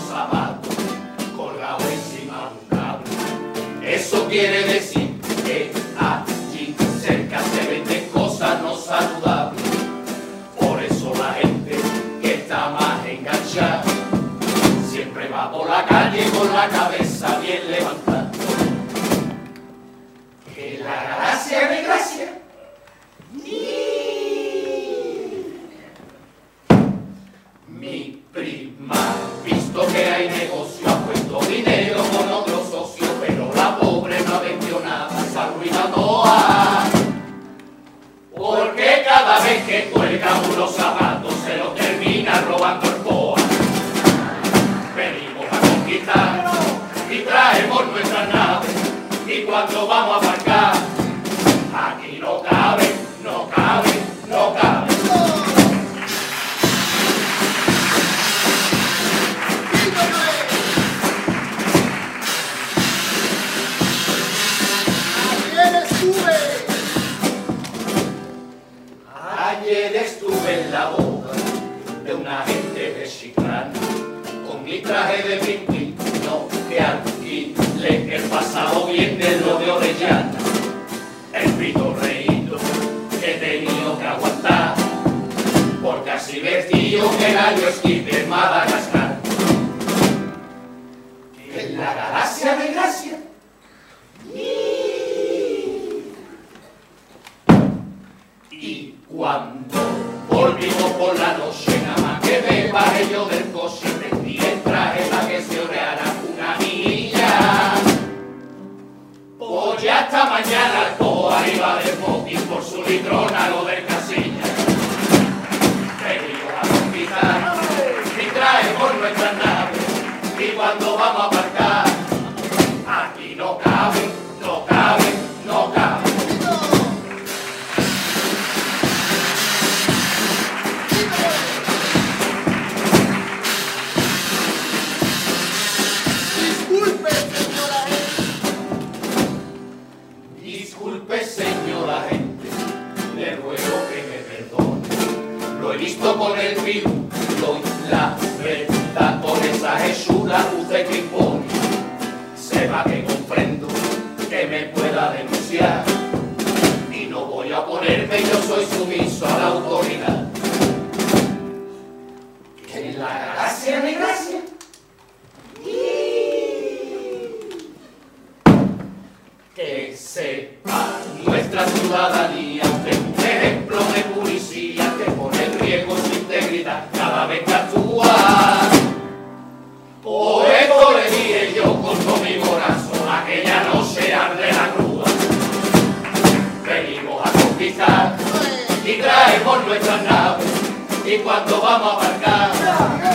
zapatos colgados encima de un cable. Eso quiere decir que allí cerca se venden cosas no saludables. Por eso la gente que está más enganchada siempre va por la calle con la cabeza bien levantada. Que la gracia de gracia. Mi prima, visto que hay negocio, ha puesto dinero con otro socio, pero la pobre no ha vendido nada, se arruina toda. Porque cada vez que cuelga unos zapatos se los termina robando el POA. Venimos a conquistar y traemos nuestras naves, y cuando vamos a aparcar, aquí no cabe, no cabe, no cabe. Ayer estuve en la boda de una gente de Chiclana, con mi traje de pingüino que alquilé el pasado viernes lo de Orellana. El pito reído que he tenido que aguantar, porque así vestido que gallo esquive en Madagascar. En la galaxia de gracia. Y cuando volvimos por la noche, nada más que me bajé yo del coche, prendí el traje para que se oreara una niña. Pues ya hasta mañana el POA iba de motín por su litrona lo del Casilla. Venimos a conquistar y traemos nuestras naves, y cuando vamos a aparcar, aquí no cabe, no cabe, no cabe. Disculpe, señora gente, le ruego que me perdone. Lo he visto con el virus, la verdad con esa hechura usted que impone. Sepa que comprendo que me pueda denunciar, y no voy a ponerme, yo soy sumiso a la autoridad. Que la gracia de gracia. Que sepa nuestra ciudadanía, usted es un ejemplo de policía que pone en riesgo su integridad cada vez que actúa. Por esto le dije yo con todo mi corazón aquella noche arde la cruz. Venimos a conquistar y traemos nuestras naves, y cuando vamos a aparcar,